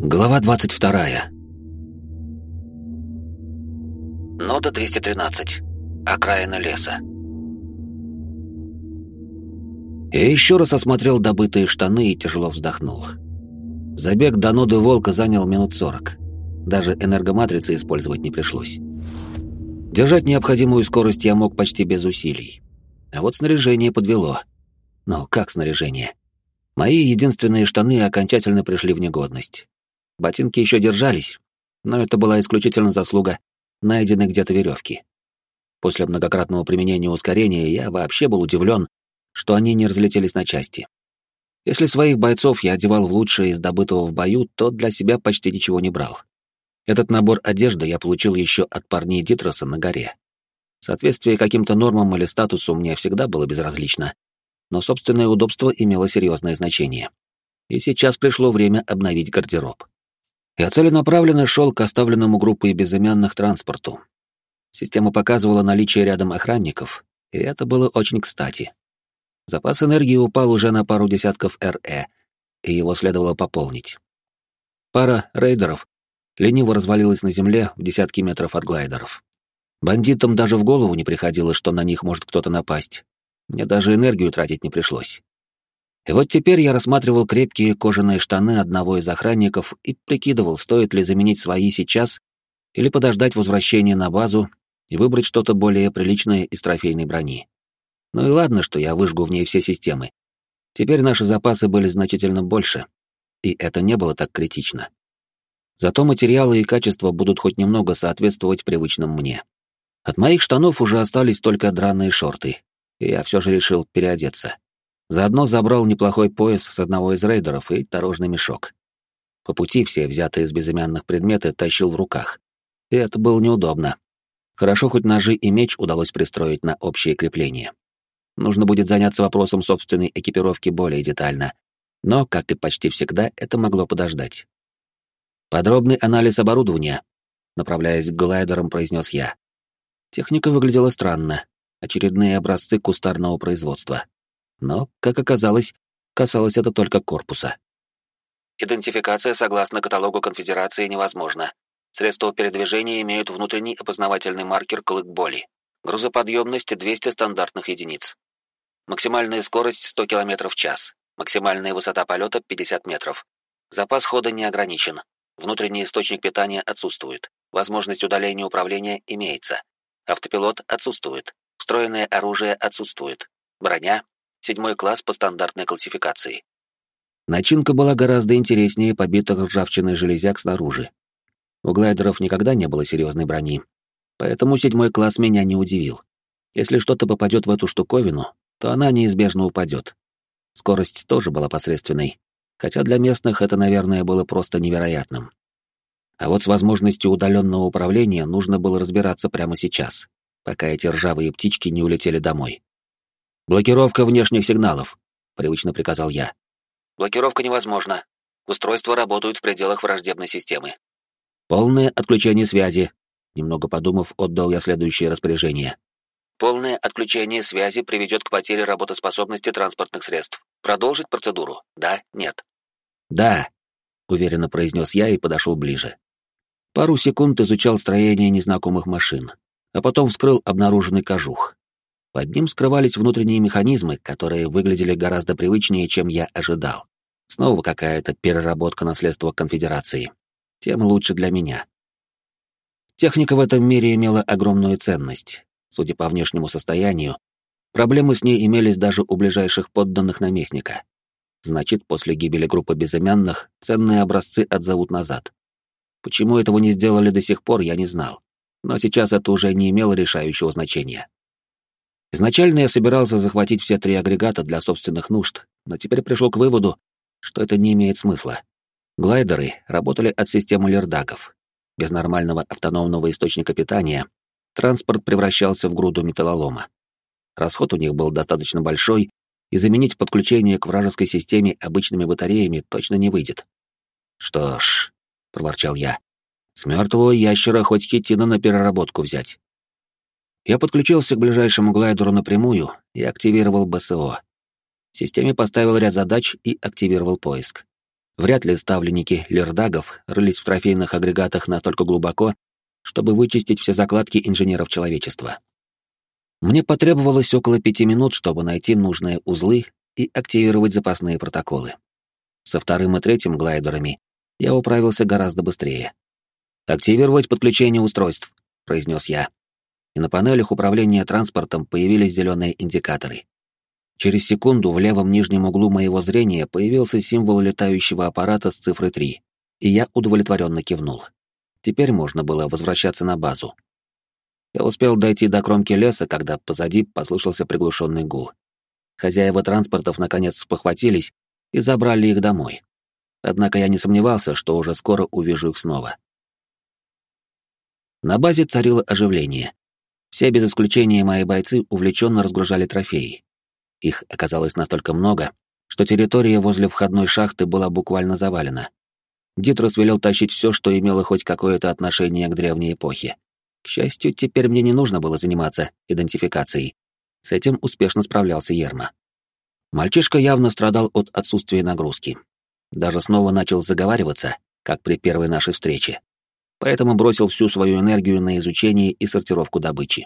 Глава 22. Нода 213. Окраина леса. Я еще раз осмотрел добытые штаны и тяжело вздохнул. Забег до ноды Волка занял минут 40. Даже энергоматрицы использовать не пришлось. Держать необходимую скорость я мог почти без усилий. А вот снаряжение подвело. Но как снаряжение? Мои единственные штаны окончательно пришли в негодность. Ботинки еще держались, но это была исключительно заслуга найденной где-то веревки. После многократного применения ускорения я вообще был удивлен, что они не разлетелись на части. Если своих бойцов я одевал в лучшее из добытого в бою, то для себя почти ничего не брал. Этот набор одежды я получил еще от парней Дитроса на горе. Соответствие каким-то нормам или статусу мне всегда было безразлично, но собственное удобство имело серьезное значение. И сейчас пришло время обновить гардероб. Я целенаправленно шел к оставленному группой безымянных транспорту. Система показывала наличие рядом охранников, и это было очень кстати. Запас энергии упал уже на пару десятков РЭ, и его следовало пополнить. Пара рейдеров лениво развалилась на земле в десятки метров от глайдеров. Бандитам даже в голову не приходило, что на них может кто-то напасть. Мне даже энергию тратить не пришлось. И вот теперь я рассматривал крепкие кожаные штаны одного из охранников и прикидывал, стоит ли заменить свои сейчас или подождать возвращения на базу и выбрать что-то более приличное из трофейной брони. Ну и ладно, что я выжгу в ней все системы. Теперь наши запасы были значительно больше, и это не было так критично. Зато материалы и качество будут хоть немного соответствовать привычным мне. От моих штанов уже остались только драные шорты, и я все же решил переодеться. Заодно забрал неплохой пояс с одного из рейдеров и дорожный мешок. По пути все взятые из безымянных предметы тащил в руках. И это было неудобно. Хорошо, хоть ножи и меч удалось пристроить на общее крепление. Нужно будет заняться вопросом собственной экипировки более детально. Но, как и почти всегда, это могло подождать. «Подробный анализ оборудования», — направляясь к глайдерам, произнес я. Техника выглядела странно. Очередные образцы кустарного производства. Но, как оказалось, касалось это только корпуса. Идентификация согласно каталогу Конфедерации невозможна. Средства передвижения имеют внутренний опознавательный маркер «Клык боли». Грузоподъемность 200 стандартных единиц. Максимальная скорость 100 км в час. Максимальная высота полета 50 метров. Запас хода не ограничен. Внутренний источник питания отсутствует. Возможность удаления управления имеется. Автопилот отсутствует. Встроенное оружие отсутствует. Броня. 7 класс по стандартной классификации. Начинка была гораздо интереснее побитых ржавчиной железяк снаружи. У глайдеров никогда не было серьезной брони, поэтому 7 класс меня не удивил. Если что-то попадет в эту штуковину, то она неизбежно упадет. Скорость тоже была посредственной, хотя для местных это, наверное, было просто невероятным. А вот с возможностью удаленного управления нужно было разбираться прямо сейчас, пока эти ржавые птички не улетели домой. «Блокировка внешних сигналов», — привычно приказал я. «Блокировка невозможна. Устройства работают в пределах враждебной системы». «Полное отключение связи», — немного подумав, отдал я следующее распоряжение. «Полное отключение связи приведет к потере работоспособности транспортных средств. Продолжить процедуру? Да? Нет?» «Да», — уверенно произнес я и подошел ближе. Пару секунд изучал строение незнакомых машин, а потом вскрыл обнаруженный кожух. Под ним скрывались внутренние механизмы, которые выглядели гораздо привычнее, чем я ожидал. Снова какая-то переработка наследства Конфедерации. Тем лучше для меня. Техника в этом мире имела огромную ценность. Судя по внешнему состоянию, проблемы с ней имелись даже у ближайших подданных наместника. Значит, после гибели группы безымянных ценные образцы отзовут назад. Почему этого не сделали до сих пор, я не знал. Но сейчас это уже не имело решающего значения. Изначально я собирался захватить все 3 агрегата для собственных нужд, но теперь пришел к выводу, что это не имеет смысла. Глайдеры работали от системы лердаков. Без нормального автономного источника питания транспорт превращался в груду металлолома. Расход у них был достаточно большой, и заменить подключение к вражеской системе обычными батареями точно не выйдет. «Что ж», — проворчал я, — «с мертвого ящера хоть хитина на переработку взять». Я подключился к ближайшему глайдеру напрямую и активировал БСО. Системе поставил ряд задач и активировал поиск. Вряд ли ставленники лердагов рылись в трофейных агрегатах настолько глубоко, чтобы вычистить все закладки инженеров человечества. Мне потребовалось около 5 минут, чтобы найти нужные узлы и активировать запасные протоколы. Со вторым и третьим глайдерами я управился гораздо быстрее. «Активировать подключение устройств», — произнес я. И на панелях управления транспортом появились зеленые индикаторы. Через секунду в левом нижнем углу моего зрения появился символ летающего аппарата с цифрой 3, и я удовлетворенно кивнул. Теперь можно было возвращаться на базу. Я успел дойти до кромки леса, когда позади послышался приглушенный гул. Хозяева транспортов наконец спохватились и забрали их домой. Однако я не сомневался, что уже скоро увижу их снова. На базе царило оживление. Все без исключения мои бойцы увлеченно разгружали трофеи. Их оказалось настолько много, что территория возле входной шахты была буквально завалена. Дитрос велел тащить все, что имело хоть какое-то отношение к древней эпохе. К счастью, теперь мне не нужно было заниматься идентификацией. С этим успешно справлялся Ерма. Мальчишка явно страдал от отсутствия нагрузки. Даже снова начал заговариваться, как при первой нашей встрече. Поэтому бросил всю свою энергию на изучение и сортировку добычи.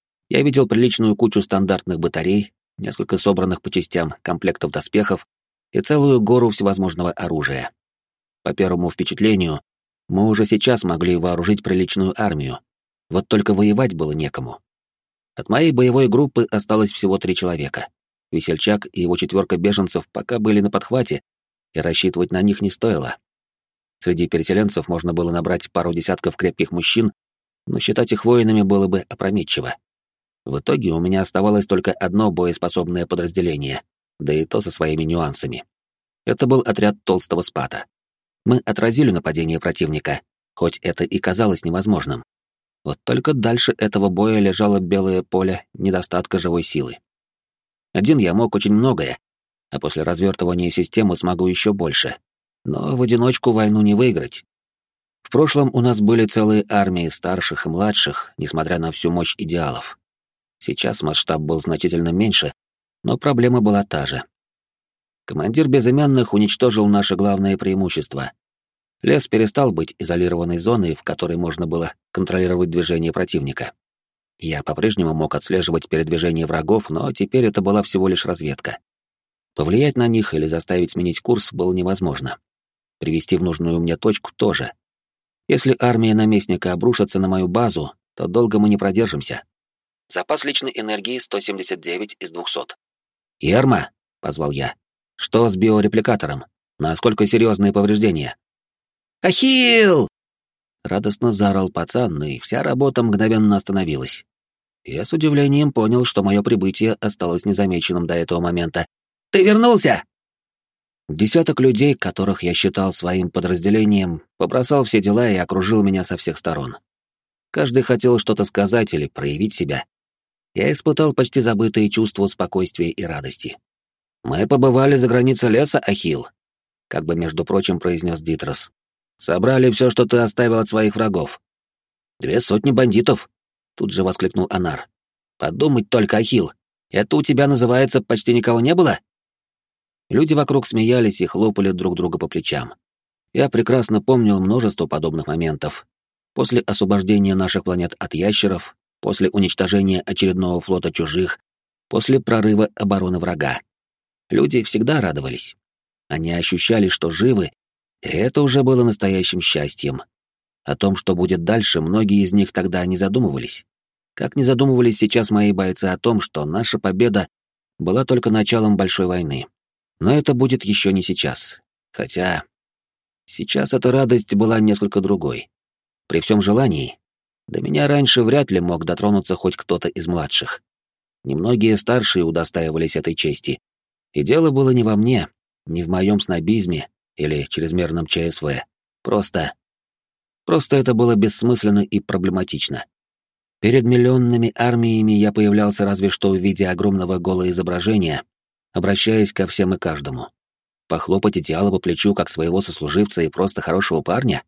Я видел приличную кучу стандартных батарей, несколько собранных по частям комплектов доспехов и целую гору всевозможного оружия. По первому впечатлению, мы уже сейчас могли вооружить приличную армию, вот только воевать было некому. От моей боевой группы осталось всего 3 человека. Весельчак и его 4 беженцев пока были на подхвате, и рассчитывать на них не стоило. Среди переселенцев можно было набрать пару десятков крепких мужчин, но считать их воинами было бы опрометчиво. В итоге у меня оставалось только одно боеспособное подразделение, да и то со своими нюансами. Это был отряд толстого спата. Мы отразили нападение противника, хоть это и казалось невозможным. Вот только дальше этого боя лежало белое поле недостатка живой силы. Один я мог очень многое, а после развертывания системы смогу еще больше. Но в одиночку войну не выиграть. В прошлом у нас были целые армии старших и младших, несмотря на всю мощь идеалов. Сейчас масштаб был значительно меньше, но проблема была та же. Командир безымянных уничтожил наше главное преимущество. Лес перестал быть изолированной зоной, в которой можно было контролировать движение противника. Я по-прежнему мог отслеживать передвижение врагов, но теперь это была всего лишь разведка. Повлиять на них или заставить сменить курс было невозможно. Привести в нужную мне точку тоже. Если армия наместника обрушится на мою базу, то долго мы не продержимся. Запас личной энергии 179 из 200. «Ерма!» — позвал я. «Что с биорепликатором? Насколько серьезные повреждения?» «Ахилл!» — радостно заорал пацан, и вся работа мгновенно остановилась. Я с удивлением понял, что мое прибытие осталось незамеченным до этого момента. «Ты вернулся!» Десяток людей, которых я считал своим подразделением, побросал все дела и окружил меня со всех сторон. Каждый хотел что-то сказать или проявить себя. Я испытал почти забытые чувства спокойствия и радости. «Мы побывали за границей леса, Ахилл», — как бы, между прочим, произнес Дитрос. «Собрали все, что ты оставил от своих врагов». 200 бандитов», — тут же воскликнул Анар. «Подумать только, Ахилл, это у тебя, называется, почти никого не было?» Люди вокруг смеялись и хлопали друг друга по плечам. Я прекрасно помнил множество подобных моментов. После освобождения наших планет от ящеров, после уничтожения очередного флота чужих, после прорыва обороны врага. Люди всегда радовались. Они ощущали, что живы, и это уже было настоящим счастьем. О том, что будет дальше, многие из них тогда не задумывались. Как не задумывались сейчас мои бойцы о том, что наша победа была только началом большой войны. Но это будет еще не сейчас. Хотя сейчас эта радость была несколько другой. При всем желании, до меня раньше вряд ли мог дотронуться хоть кто-то из младших. Немногие старшие удостаивались этой чести. И дело было не во мне, не в моем снобизме или чрезмерном ЧСВ. Просто это было бессмысленно и проблематично. Перед миллионными армиями я появлялся разве что в виде огромного голоизображения, обращаясь ко всем и каждому. Похлопать идеала по плечу как своего сослуживца и просто хорошего парня?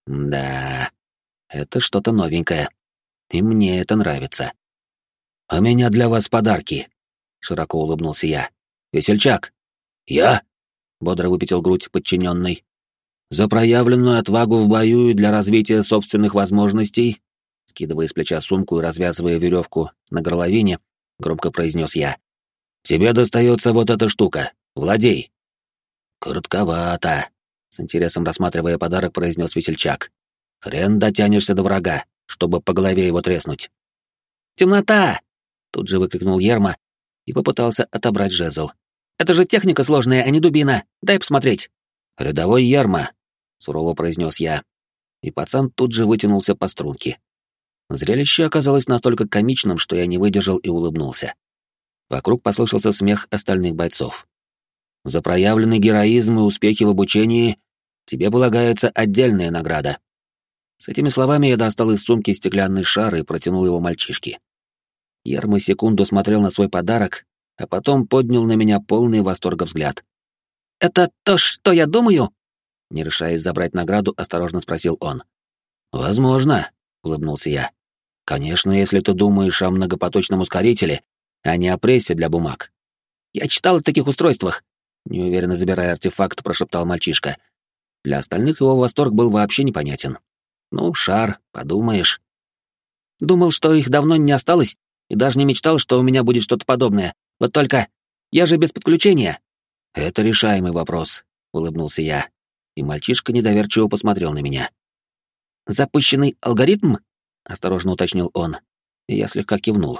Да, это что-то новенькое. И мне это нравится. «У меня для вас подарки», — широко улыбнулся я. «Весельчак». «Я?» бодро выпятил грудь подчиненный. «За проявленную отвагу в бою и для развития собственных возможностей», скидывая с плеча сумку и развязывая веревку на горловине, громко произнес я. «Тебе достается вот эта штука. Владей». «Коротковато», — с интересом рассматривая подарок, произнес весельчак. «Хрен дотянешься до врага, чтобы по голове его треснуть». «Темнота!» — тут же выкрикнул Ерма и попытался отобрать жезл. «Это же техника сложная, а не дубина. Дай посмотреть». «Рядовой Ерма», — сурово произнес я, и пацан тут же вытянулся по струнке. Зрелище оказалось настолько комичным, что я не выдержал и улыбнулся. Вокруг послышался смех остальных бойцов. «За проявленный героизм и успехи в обучении тебе полагается отдельная награда». С этими словами я достал из сумки стеклянный шар и протянул его мальчишке. Ерма секунду смотрел на свой подарок, а потом поднял на меня полный восторга взгляд. «Это то, что я думаю?» Не решаясь забрать награду, осторожно спросил он. «Возможно», — улыбнулся я. «Конечно, если ты думаешь о многопоточном ускорителе, а не о прессе для бумаг». «Я читал о таких устройствах», — неуверенно забирая артефакт, прошептал мальчишка. Для остальных его восторг был вообще непонятен. «Ну, шар, подумаешь». «Думал, что их давно не осталось, и даже не мечтал, что у меня будет что-то подобное. Вот только я же без подключения». «Это решаемый вопрос», — улыбнулся я, и мальчишка недоверчиво посмотрел на меня. «Запущенный алгоритм?» — осторожно уточнил он, и я слегка кивнул.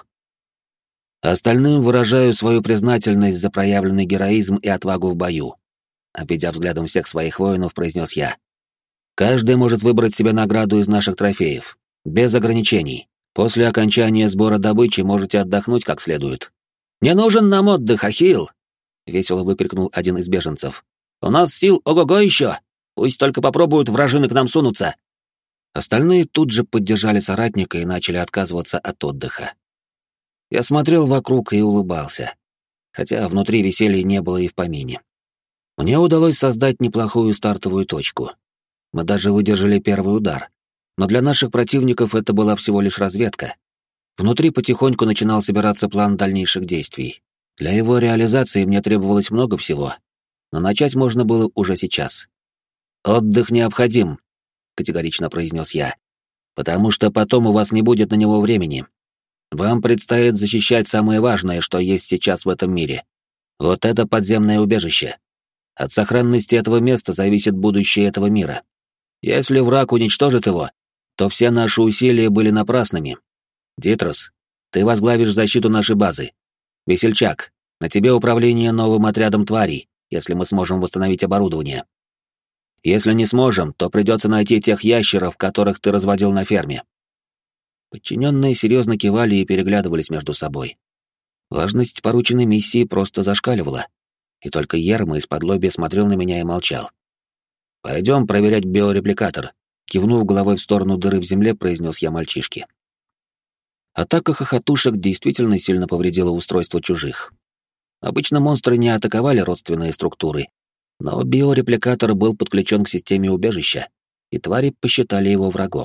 «Остальным выражаю свою признательность за проявленный героизм и отвагу в бою», — обведя взглядом всех своих воинов, произнес я. «Каждый может выбрать себе награду из наших трофеев, без ограничений. После окончания сбора добычи можете отдохнуть как следует». «Не нужен нам отдых, Ахилл!» — весело выкрикнул один из беженцев. «У нас сил ого-го еще! Пусть только попробуют вражины к нам сунуться!» Остальные тут же поддержали соратника и начали отказываться от отдыха. Я смотрел вокруг и улыбался, хотя внутри веселья не было и в помине. Мне удалось создать неплохую стартовую точку. Мы даже выдержали первый удар, но для наших противников это была всего лишь разведка. Внутри потихоньку начинал собираться план дальнейших действий. Для его реализации мне требовалось много всего, но начать можно было уже сейчас. «Отдых необходим», — категорично произнес я, «потому что потом у вас не будет на него времени. Вам предстоит защищать самое важное, что есть сейчас в этом мире. Вот это подземное убежище. От сохранности этого места зависит будущее этого мира. Если враг уничтожит его, то все наши усилия были напрасными. Дитрус, ты возглавишь защиту нашей базы. Весельчак, на тебе управление новым отрядом тварей, если мы сможем восстановить оборудование. Если не сможем, то придется найти тех ящеров, которых ты разводил на ферме». Подчиненные серьезно кивали и переглядывались между собой. Важность порученной миссии просто зашкаливала, и только Ерма исподлобья смотрел на меня и молчал. «Пойдем проверять биорепликатор», — кивнув головой в сторону дыры в земле, произнес я мальчишке. Атака хохотушек действительно сильно повредила устройство чужих. Обычно монстры не атаковали родственные структуры, но биорепликатор был подключен к системе убежища, и твари посчитали его врагом.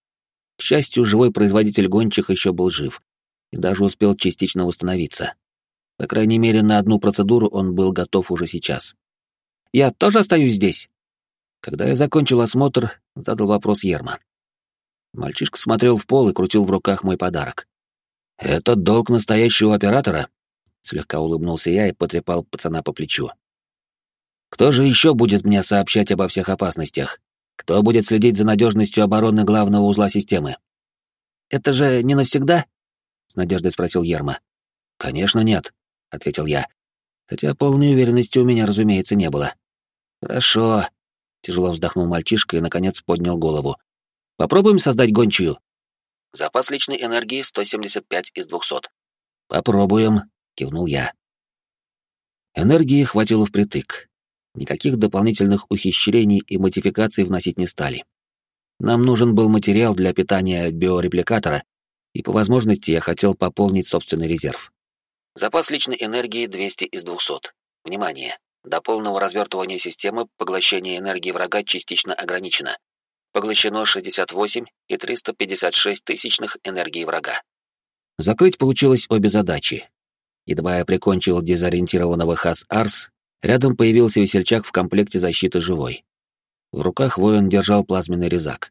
К счастью, живой производитель гончих еще был жив и даже успел частично восстановиться. По крайней мере, на одну процедуру он был готов уже сейчас. «Я тоже остаюсь здесь?» Когда я закончил осмотр, задал вопрос Ерма. Мальчишка смотрел в пол и крутил в руках мой подарок. «Это долг настоящего оператора?» Слегка улыбнулся я и потрепал пацана по плечу. «Кто же еще будет мне сообщать обо всех опасностях? Кто будет следить за надежностью обороны главного узла системы?» «Это же не навсегда?» — с надеждой спросил Ерма. «Конечно нет», — ответил я, хотя полной уверенности у меня, разумеется, не было. «Хорошо», — тяжело вздохнул мальчишка и, наконец, поднял голову. «Попробуем создать гончую?» «Запас личной энергии 175 из 200. «Попробуем», — кивнул я. Энергии хватило впритык. Никаких дополнительных ухищрений и модификаций вносить не стали. Нам нужен был материал для питания биорепликатора, и по возможности я хотел пополнить собственный резерв. Запас личной энергии 200 из 200. Внимание! До полного развертывания системы поглощение энергии врага частично ограничено. Поглощено 68 и 356 тысячных энергии врага. Закрыть получилось обе задачи. Едва я прикончил дезориентированного Хас-Арс, Рядом появился весельчак в комплекте защиты живой. В руках воин держал плазменный резак.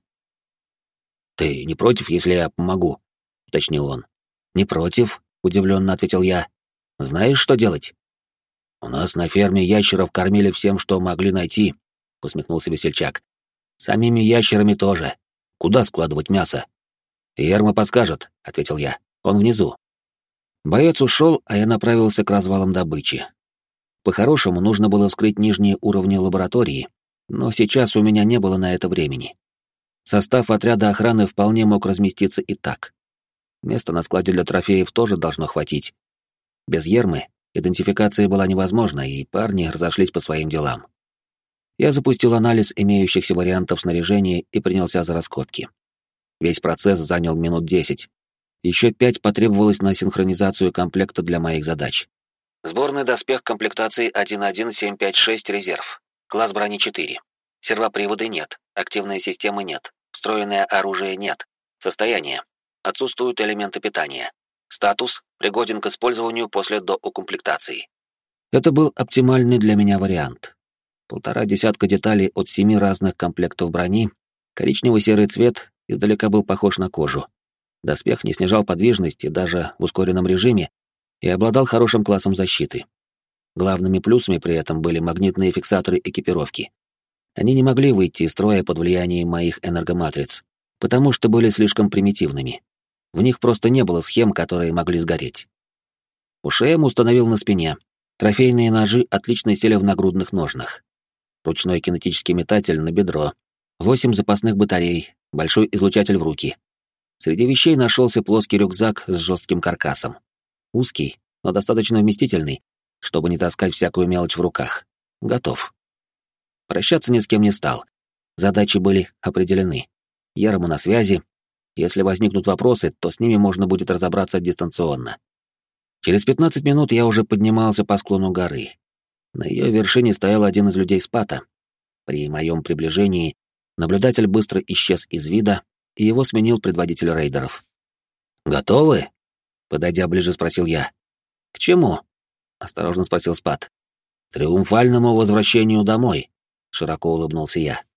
«Ты не против, если я помогу?» — уточнил он. «Не против», — удивленно ответил я. «Знаешь, что делать?» «У нас на ферме ящеров кормили всем, что могли найти», — усмехнулся весельчак. «Самими ящерами тоже. Куда складывать мясо?» «Ерма подскажет», — ответил я. «Он внизу». Боец ушел, а я направился к развалам добычи. По-хорошему, нужно было вскрыть нижние уровни лаборатории, но сейчас у меня не было на это времени. Состав отряда охраны вполне мог разместиться и так. Места на складе для трофеев тоже должно хватить. Без Ермы идентификация была невозможна, и парни разошлись по своим делам. Я запустил анализ имеющихся вариантов снаряжения и принялся за раскопки. Весь процесс занял минут 10. Еще 5 потребовалось на синхронизацию комплекта для моих задач. Сборный доспех комплектации 11756 резерв. Класс брони 4. Сервоприводы нет. Активной системы нет. Встроенное оружие нет. Состояние. Отсутствуют элементы питания. Статус пригоден к использованию после доукомплектации. Это был оптимальный для меня вариант. 1,5 десятка деталей от 7 разных комплектов брони, коричнево-серый цвет издалека был похож на кожу. Доспех не снижал подвижности даже в ускоренном режиме и обладал хорошим классом защиты. Главными плюсами при этом были магнитные фиксаторы экипировки. Они не могли выйти из строя под влиянием моих энергоматриц, потому что были слишком примитивными. В них просто не было схем, которые могли сгореть. УШМ установил на спине. Трофейные ножи отлично сели в нагрудных ножнах. Ручной кинетический метатель на бедро. 8 запасных батарей, большой излучатель в руки. Среди вещей нашелся плоский рюкзак с жестким каркасом. Узкий, но достаточно вместительный, чтобы не таскать всякую мелочь в руках. Готов. Прощаться ни с кем не стал. Задачи были определены. Ерма на связи. Если возникнут вопросы, то с ними можно будет разобраться дистанционно. Через 15 минут я уже поднимался по склону горы. На ее вершине стоял один из людей Спата. При моем приближении наблюдатель быстро исчез из вида, и его сменил предводитель рейдеров. «Готовы?» — подойдя ближе, спросил я. «К чему?» — осторожно спросил Спат. «Триумфальному возвращению домой», — широко улыбнулся я.